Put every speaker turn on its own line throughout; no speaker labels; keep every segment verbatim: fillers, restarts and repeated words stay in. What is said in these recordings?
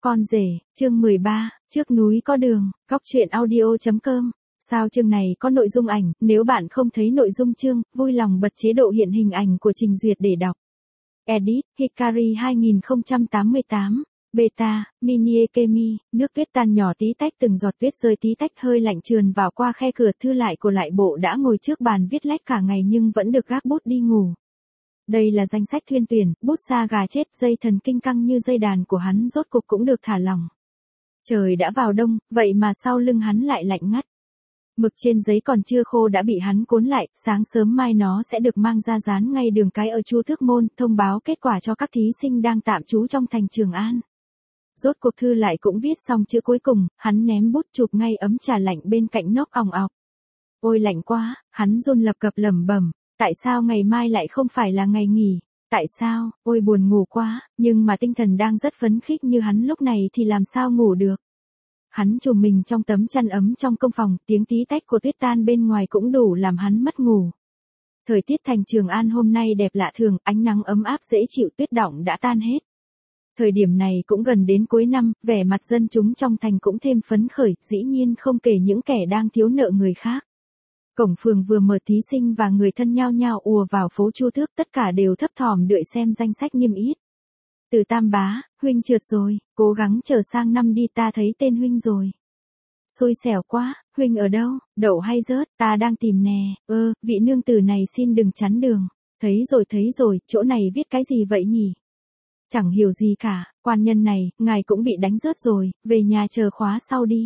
Con rể, chương mười ba, trước núi có đường, góc truyện audio.com. Sao chương này có nội dung ảnh, nếu bạn không thấy nội dung chương, vui lòng bật chế độ hiện hình ảnh của trình duyệt để đọc. Edit, Hikari hai không tám tám. Beta, Mini Ekemi, nước tuyết tan nhỏ tí tách từng giọt tuyết rơi tí tách hơi lạnh trườn vào qua khe cửa thư lại của lại bộ đã ngồi trước bàn viết lách cả ngày nhưng vẫn được gác bút đi ngủ. Đây là danh sách thuyên tuyển, bút sa gà chết, dây thần kinh căng như dây đàn của hắn rốt cục cũng được thả lỏng. Trời đã vào đông, vậy mà sau lưng hắn lại lạnh ngắt. Mực trên giấy còn chưa khô đã bị hắn cuốn lại, sáng sớm mai nó sẽ được mang ra dán ngay đường cái ở Chu Thước Môn, thông báo kết quả cho các thí sinh đang tạm trú trong thành Trường An. Rốt cuộc thư lại cũng viết xong chữ cuối cùng, hắn ném bút chụp ngay ấm trà lạnh bên cạnh nóc òng ọc. Ôi lạnh quá, hắn run lập cập lẩm bẩm, tại sao ngày mai lại không phải là ngày nghỉ, tại sao, ôi buồn ngủ quá, nhưng mà tinh thần đang rất phấn khích như hắn lúc này thì làm sao ngủ được. Hắn trùm mình trong tấm chăn ấm trong công phòng, tiếng tí tách của tuyết tan bên ngoài cũng đủ làm hắn mất ngủ. Thời tiết thành Trường An hôm nay đẹp lạ thường, ánh nắng ấm áp dễ chịu, tuyết đọng đã tan hết. Thời điểm này cũng gần đến cuối năm, vẻ mặt dân chúng trong thành cũng thêm phấn khởi, dĩ nhiên không kể những kẻ đang thiếu nợ người khác. Cổng phường vừa mở, thí sinh và người thân nhao nhao ùa vào phố Chu Thước, tất cả đều thấp thỏm đợi xem danh sách niêm yết. Từ Tam bá, huynh trượt rồi, cố gắng chờ sang năm đi, ta thấy tên huynh rồi. Xui xẻo quá, huynh ở đâu, đậu hay rớt, ta đang tìm nè, ơ, vị nương tử này xin đừng chắn đường. Thấy rồi thấy rồi, chỗ này viết cái gì vậy nhỉ? Chẳng hiểu gì cả, quan nhân này, ngài cũng bị đánh rớt rồi, về nhà chờ khóa sau đi.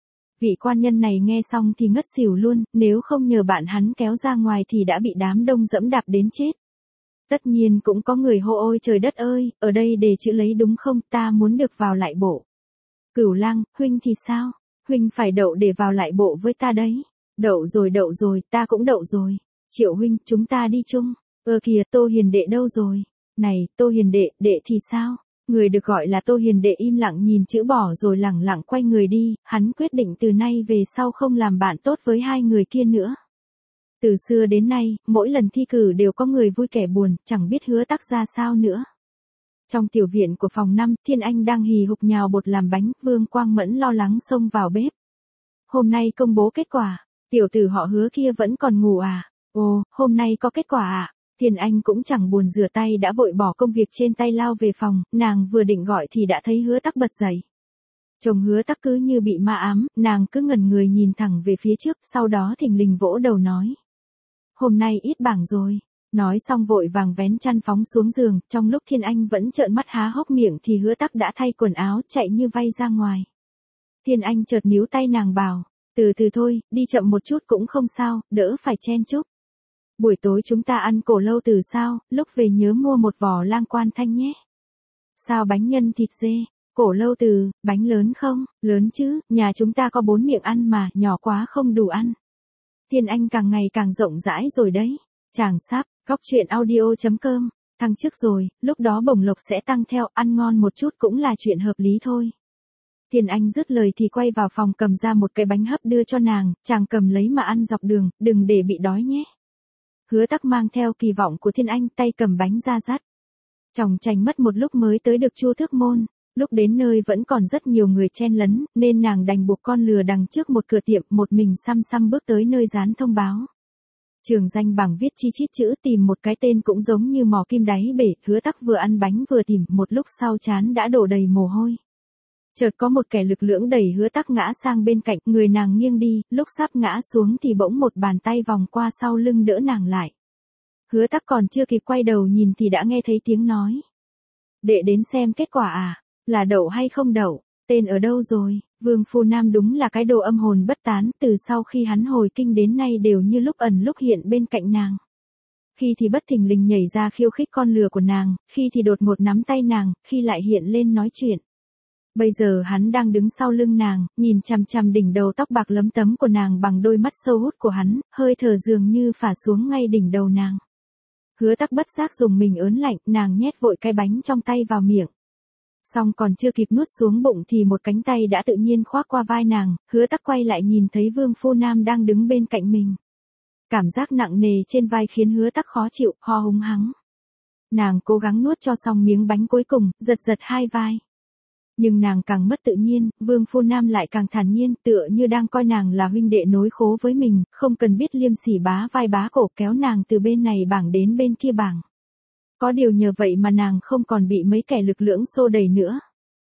Vị quan nhân này nghe xong thì ngất xỉu luôn, nếu không nhờ bạn hắn kéo ra ngoài thì đã bị đám đông dẫm đạp đến chết. Tất nhiên cũng có người hô ôi trời đất ơi, ở đây đề chữ lấy đúng không, ta muốn được vào lại bộ. Cửu Lang, huynh thì sao? Huynh phải đậu để vào lại bộ với ta đấy. Đậu rồi đậu rồi, ta cũng đậu rồi. Triệu huynh, chúng ta đi chung. Ơ kìa, Tô Hiền đệ đâu rồi? Này, Tô Hiền đệ, đệ thì sao? Người được gọi là Tô Hiền đệ im lặng nhìn chữ bỏ rồi lẳng lặng quay người đi, hắn quyết định từ nay về sau không làm bạn tốt với hai người kia nữa. Từ xưa đến nay, mỗi lần thi cử đều có người vui kẻ buồn, chẳng biết Hứa Tắc ra sao nữa. Trong tiểu viện của phòng năm, Thiên Anh đang hì hục nhào bột làm bánh, Vương Quang Mẫn lo lắng xông vào bếp. Hôm nay công bố kết quả, tiểu tử họ Hứa kia vẫn còn ngủ à? Ồ, hôm nay có kết quả à? Thiên Anh cũng chẳng buồn rửa tay đã vội bỏ công việc trên tay lao về phòng, nàng vừa định gọi thì đã thấy Hứa Tắc bật dậy. Chồng Hứa Tắc cứ như bị ma ám, nàng cứ ngẩn người nhìn thẳng về phía trước, sau đó thình lình vỗ đầu nói. Hôm nay ít bảng rồi. Nói xong vội vàng vén chăn phóng xuống giường, trong lúc Thiên Anh vẫn trợn mắt há hốc miệng thì Hứa Tắc đã thay quần áo chạy như vay ra ngoài. Thiên Anh chợt níu tay nàng bảo, từ từ thôi, đi chậm một chút cũng không sao, đỡ phải chen chúc. Buổi tối chúng ta ăn cổ lâu từ sao, lúc về nhớ mua một vỏ lang quan thanh nhé. Sao bánh nhân thịt dê, cổ lâu từ, bánh lớn không, lớn chứ, nhà chúng ta có bốn miệng ăn mà, nhỏ quá không đủ ăn. Thiên Anh càng ngày càng rộng rãi rồi đấy. Chàng sáp, góc truyện audio.com, thăng chức rồi, lúc đó bổng lộc sẽ tăng theo, ăn ngon một chút cũng là chuyện hợp lý thôi. Thiên Anh dứt lời thì quay vào phòng cầm ra một cái bánh hấp đưa cho nàng, chàng cầm lấy mà ăn dọc đường, đừng để bị đói nhé. Hứa Tắc mang theo kỳ vọng của Thiên Anh, tay cầm bánh ra dắt. Chòng chành mất một lúc mới tới được Chu Thước Môn, lúc đến nơi vẫn còn rất nhiều người chen lấn, nên nàng đành buộc con lừa đằng trước một cửa tiệm, một mình xăm xăm bước tới nơi dán thông báo. Trường danh bảng viết chi chít chữ, tìm một cái tên cũng giống như mò kim đáy bể, Hứa Tắc vừa ăn bánh vừa tìm, một lúc sau trán đã đổ đầy mồ hôi. Chợt có một kẻ lực lưỡng đẩy Hứa Tắc ngã sang bên cạnh, người nàng nghiêng đi, lúc sắp ngã xuống thì bỗng một bàn tay vòng qua sau lưng đỡ nàng lại. Hứa Tắc còn chưa kịp quay đầu nhìn thì đã nghe thấy tiếng nói. Đệ đến xem kết quả à, là đậu hay không đậu, tên ở đâu rồi? Vương Phu Nam đúng là cái đồ âm hồn bất tán, từ sau khi hắn hồi kinh đến nay đều như lúc ẩn lúc hiện bên cạnh nàng. Khi thì bất thình lình nhảy ra khiêu khích con lừa của nàng, khi thì đột ngột nắm tay nàng, khi lại hiện lên nói chuyện. Bây giờ hắn đang đứng sau lưng nàng, nhìn chằm chằm đỉnh đầu tóc bạc lấm tấm của nàng bằng đôi mắt sâu hút của hắn, hơi thở dường như phả xuống ngay đỉnh đầu nàng. Hứa Tắc bất giác dùng mình ớn lạnh, nàng nhét vội cái bánh trong tay vào miệng. Xong còn chưa kịp nuốt xuống bụng thì một cánh tay đã tự nhiên khoác qua vai nàng, Hứa Tắc quay lại nhìn thấy Vương Phu Nam đang đứng bên cạnh mình. Cảm giác nặng nề trên vai khiến Hứa Tắc khó chịu, ho húng hắng. Nàng cố gắng nuốt cho xong miếng bánh cuối cùng, giật giật hai vai. Nhưng nàng càng mất tự nhiên, Vương Phu Nam lại càng thản nhiên, tựa như đang coi nàng là huynh đệ nối khố với mình, không cần biết liêm sỉ bá vai bá cổ kéo nàng từ bên này bảng đến bên kia bảng. Có điều nhờ vậy mà nàng không còn bị mấy kẻ lực lưỡng xô đẩy nữa.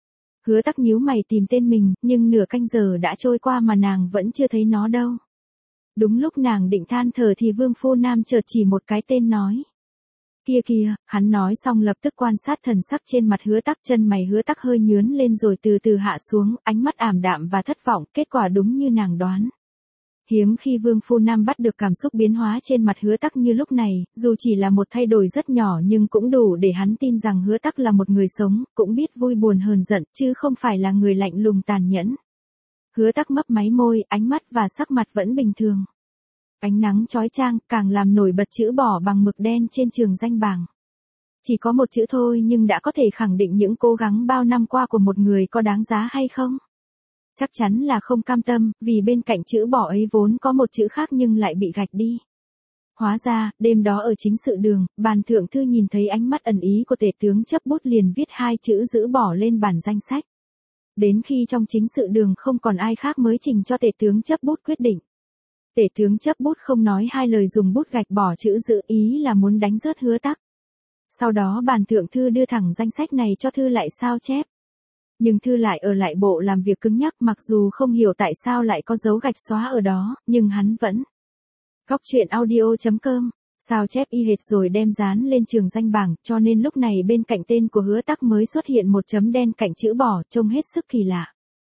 Hứa Tắc nhíu mày tìm tên mình, nhưng nửa canh giờ đã trôi qua mà nàng vẫn chưa thấy nó đâu. Đúng lúc nàng định than thở thì Vương Phu Nam chợt chỉ một cái tên nói. Kia kia, hắn nói xong lập tức quan sát thần sắc trên mặt Hứa Tắc, chân mày Hứa Tắc hơi nhướn lên rồi từ từ hạ xuống, ánh mắt ảm đạm và thất vọng, kết quả đúng như nàng đoán. Hiếm khi Vương Phu Nam bắt được cảm xúc biến hóa trên mặt Hứa Tắc như lúc này, dù chỉ là một thay đổi rất nhỏ nhưng cũng đủ để hắn tin rằng Hứa Tắc là một người sống, cũng biết vui buồn hờn giận, chứ không phải là người lạnh lùng tàn nhẫn. Hứa Tắc mấp máy môi, ánh mắt và sắc mặt vẫn bình thường. Ánh nắng chói chang càng làm nổi bật chữ bỏ bằng mực đen trên trường danh bảng. Chỉ có một chữ thôi nhưng đã có thể khẳng định những cố gắng bao năm qua của một người có đáng giá hay không? Chắc chắn là không cam tâm, vì bên cạnh chữ bỏ ấy vốn có một chữ khác nhưng lại bị gạch đi. Hóa ra, đêm đó ở chính sự đường, bàn thượng thư nhìn thấy ánh mắt ẩn ý của tể tướng chấp bút liền viết hai chữ giữ bỏ lên bản danh sách. Đến khi trong chính sự đường không còn ai khác mới trình cho tể tướng chấp bút quyết định. Tể tướng chấp bút không nói hai lời dùng bút gạch bỏ chữ giữ, ý là muốn đánh rớt Hứa Tắc. Sau đó bàn thượng thư đưa thẳng danh sách này cho thư lại sao chép. Nhưng thư lại ở lại bộ làm việc cứng nhắc, mặc dù không hiểu tại sao lại có dấu gạch xóa ở đó, nhưng hắn vẫn. Góc truyện audio chấm com, sao chép y hệt rồi đem dán lên trường danh bảng, cho nên lúc này bên cạnh tên của Hứa Tắc mới xuất hiện một chấm đen cạnh chữ bỏ, trông hết sức kỳ lạ.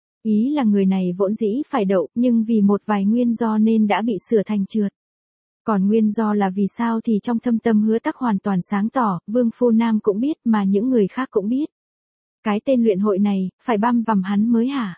Ý là người này vốn dĩ phải đậu, nhưng vì một vài nguyên do nên đã bị sửa thành trượt. Còn nguyên do là vì sao thì trong thâm tâm Hứa Tắc hoàn toàn sáng tỏ, Vương Phu Nam cũng biết mà những người khác cũng biết. Cái tên luyện hội này, phải băm vằm hắn mới hả?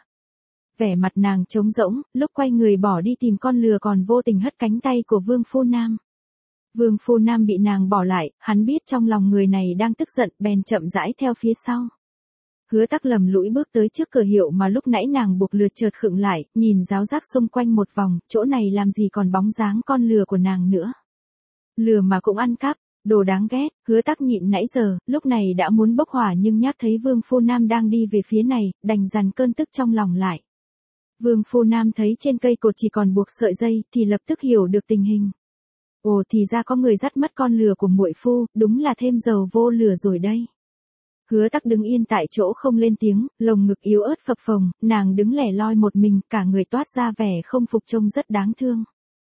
Vẻ mặt nàng trống rỗng, lúc quay người bỏ đi tìm con lừa còn vô tình hất cánh tay của Vương Phu Nam. Vương Phu Nam bị nàng bỏ lại, hắn biết trong lòng người này đang tức giận, bèn chậm rãi theo phía sau. Hứa Tắc lầm lũi bước tới trước cửa hiệu mà lúc nãy nàng buộc lượt chợt khựng lại, nhìn ráo rác xung quanh một vòng, chỗ này làm gì còn bóng dáng con lừa của nàng nữa. Lừa mà cũng ăn cắp, đồ đáng ghét. Hứa Tắc nhịn nãy giờ, lúc này đã muốn bốc hỏa nhưng nhắc thấy Vương Phu Nam đang đi về phía này, đành dằn cơn tức trong lòng lại. Vương Phu Nam thấy trên cây cột chỉ còn buộc sợi dây, thì lập tức hiểu được tình hình. Ồ, thì ra có người dắt mất con lừa của muội phu, đúng là thêm dầu vô lửa rồi đây. Hứa Tắc đứng yên tại chỗ không lên tiếng, lồng ngực yếu ớt phập phồng, nàng đứng lẻ loi một mình, cả người toát ra vẻ không phục, trông rất đáng thương.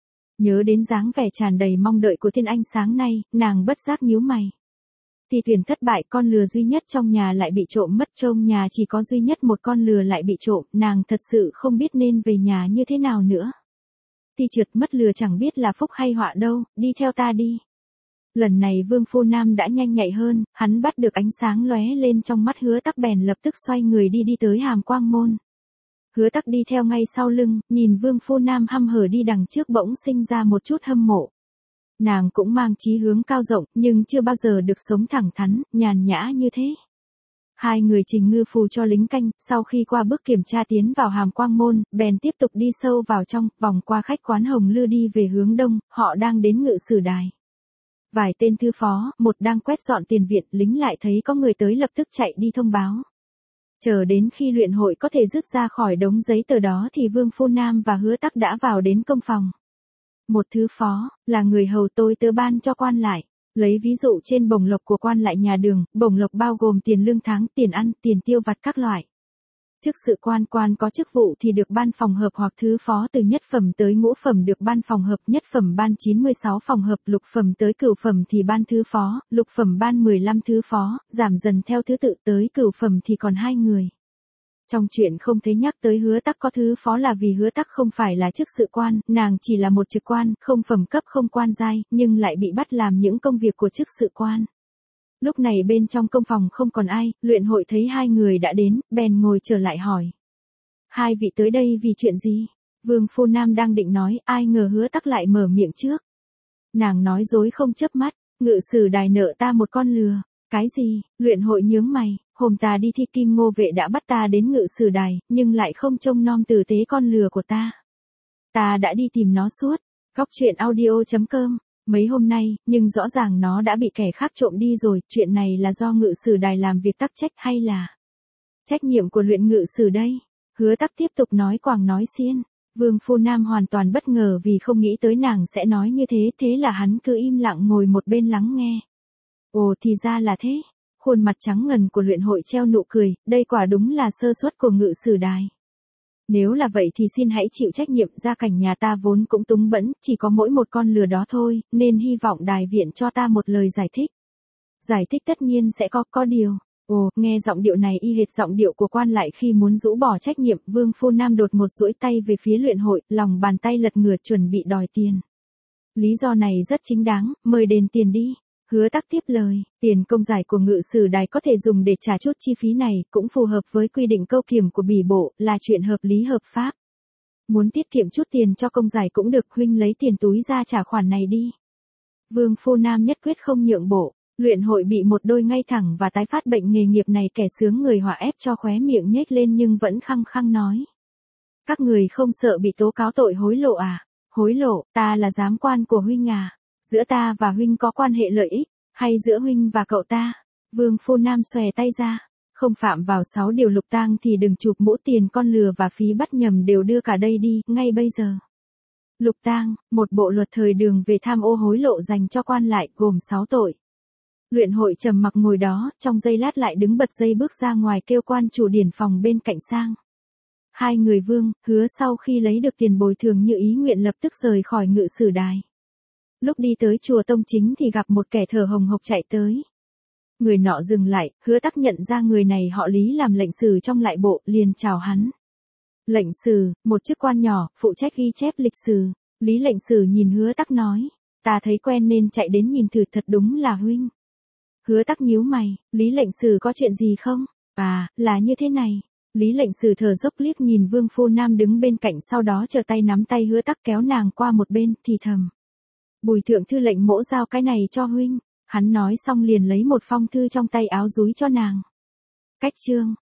Nhớ đến dáng vẻ tràn đầy mong đợi của Thiên Anh sáng nay, nàng bất giác nhíu mày. Thì tuyển thất bại, con lừa duy nhất trong nhà lại bị trộm mất, trong nhà chỉ có duy nhất một con lừa lại bị trộm, nàng thật sự không biết nên về nhà như thế nào nữa. Thì trượt mất lừa chẳng biết là phúc hay họa đâu, đi theo ta đi. Lần này Vương Phu Nam đã nhanh nhạy hơn, hắn bắt được ánh sáng lóe lên trong mắt Hứa Tắc bèn lập tức xoay người đi đi tới Hàm Quang Môn. Hứa Tắc đi theo ngay sau lưng, nhìn Vương Phu Nam hăm hở đi đằng trước bỗng sinh ra một chút hâm mộ. Nàng cũng mang chí hướng cao rộng, nhưng chưa bao giờ được sống thẳng thắn, nhàn nhã như thế. Hai người trình ngư phù cho lính canh, sau khi qua bước kiểm tra tiến vào Hàm Quang Môn, bèn tiếp tục đi sâu vào trong, vòng qua khách quán Hồng Lư đi về hướng đông, họ đang đến Ngự Sử Đài. Vài tên thư phó, một đang quét dọn tiền viện, lính lại thấy có người tới lập tức chạy đi thông báo. Chờ đến khi luyện hội có thể rút ra khỏi đống giấy tờ đó thì Vương Phu Nam và Hứa Tắc đã vào đến công phòng. Một thư phó, là người hầu tôi tớ ban cho quan lại. Lấy ví dụ trên bổng lộc của quan lại nhà Đường, bổng lộc bao gồm tiền lương tháng, tiền ăn, tiền tiêu vặt các loại. Chức sự quan quan có chức vụ thì được ban phòng hợp hoặc thứ phó từ nhất phẩm tới ngũ phẩm được ban phòng hợp, nhất phẩm ban chín mươi sáu phòng hợp, lục phẩm tới cửu phẩm thì ban thứ phó, lục phẩm ban mười lăm thứ phó, giảm dần theo thứ tự tới cửu phẩm thì còn hai người. Trong chuyện không thấy nhắc tới Hứa Tắc có thứ phó là vì Hứa Tắc không phải là chức sự quan, nàng chỉ là một trực quan, không phẩm cấp không quan giai, nhưng lại bị bắt làm những công việc của chức sự quan. Lúc này bên trong công phòng không còn ai, luyện hội thấy hai người đã đến, bèn ngồi trở lại hỏi. Hai vị tới đây vì chuyện gì? Vương Phu Nam đang định nói, ai ngờ Hứa Tắc lại mở miệng trước. Nàng nói dối không chớp mắt, Ngự Sử Đài nợ ta một con lừa. Cái gì? Luyện hội nhướng mày, hôm ta đi thi Kim Ngô vệ đã bắt ta đến Ngự Sử Đài, nhưng lại không trông nom tử tế con lừa của ta. Ta đã đi tìm nó suốt. Góc truyện audio chấm com. Mấy hôm nay, nhưng rõ ràng nó đã bị kẻ khác trộm đi rồi, chuyện này là do Ngự Sử Đài làm việc tắc trách hay là... Trách nhiệm của luyện ngự sử đây. Hứa Tắc tiếp tục nói quàng nói xiên. Vương Phu Nam hoàn toàn bất ngờ vì không nghĩ tới nàng sẽ nói như thế, thế là hắn cứ im lặng ngồi một bên lắng nghe. Ồ thì ra là thế. Khuôn mặt trắng ngần của luyện hội treo nụ cười, đây quả đúng là sơ suất của ngự sử đài. Nếu là vậy thì xin hãy chịu trách nhiệm, gia cảnh nhà ta vốn cũng túng bẫn, chỉ có mỗi một con lừa đó thôi, nên hy vọng đài viện cho ta một lời giải thích. Giải thích tất nhiên sẽ có, có điều. Ồ, nghe giọng điệu này y hệt giọng điệu của quan lại khi muốn rũ bỏ trách nhiệm, Vương Phu Nam đột một duỗi tay về phía luyện hội, lòng bàn tay lật ngửa chuẩn bị đòi tiền. Lý do này rất chính đáng, mời đền tiền đi. Hứa Tắc tiếp lời, tiền công giải của ngự sử đài có thể dùng để trả chút chi phí này, cũng phù hợp với quy định câu kiểm của bỉ bộ, là chuyện hợp lý hợp pháp. Muốn tiết kiệm chút tiền cho công giải cũng được, huynh lấy tiền túi ra trả khoản này đi. Vương Phu Nam nhất quyết không nhượng bộ. Luyện hội bị một đôi ngay thẳng và tái phát bệnh nghề nghiệp này kẻ sướng người họa ép cho khóe miệng nhếch lên nhưng vẫn khăng khăng nói. Các người không sợ bị tố cáo tội hối lộ à? Hối lộ, ta là giám quan của huynh à? Giữa ta và huynh có quan hệ lợi ích, hay giữa huynh và cậu ta? Vương Phu Nam xòe tay ra. Không phạm vào sáu điều lục tang thì đừng chụp mũ, tiền con lừa và phí bắt nhầm đều đưa cả đây đi, ngay bây giờ. Lục tang, một bộ luật thời Đường về tham ô hối lộ dành cho quan lại, gồm sáu tội. Luyện hội trầm mặc ngồi đó, trong giây lát lại đứng bật dây bước ra ngoài kêu quan chủ điển phòng bên cạnh sang. Hai người Vương, Hứa sau khi lấy được tiền bồi thường như ý nguyện lập tức rời khỏi ngự sử đài. Lúc đi tới chùa Tông Chính thì gặp một kẻ thở hồng hộc chạy tới. Người nọ dừng lại, Hứa Tắc nhận ra người này họ Lý làm lệnh sử trong lại bộ, liền chào hắn. Lệnh sử, một chức quan nhỏ, phụ trách ghi chép lịch sử. Lý lệnh sử nhìn Hứa Tắc nói, ta thấy quen nên chạy đến nhìn thử, thật đúng là huynh. Hứa Tắc nhíu mày, Lý lệnh sử có chuyện gì không? À, là như thế này. Lý lệnh sử thở dốc liếc nhìn Vương Phu Nam đứng bên cạnh, sau đó trở tay nắm tay Hứa Tắc kéo nàng qua một bên, thì thầm. Bùi thượng thư lệnh mỗ giao cái này cho huynh. Hắn nói xong liền lấy một phong thư trong tay áo dúi cho nàng. Cách chương.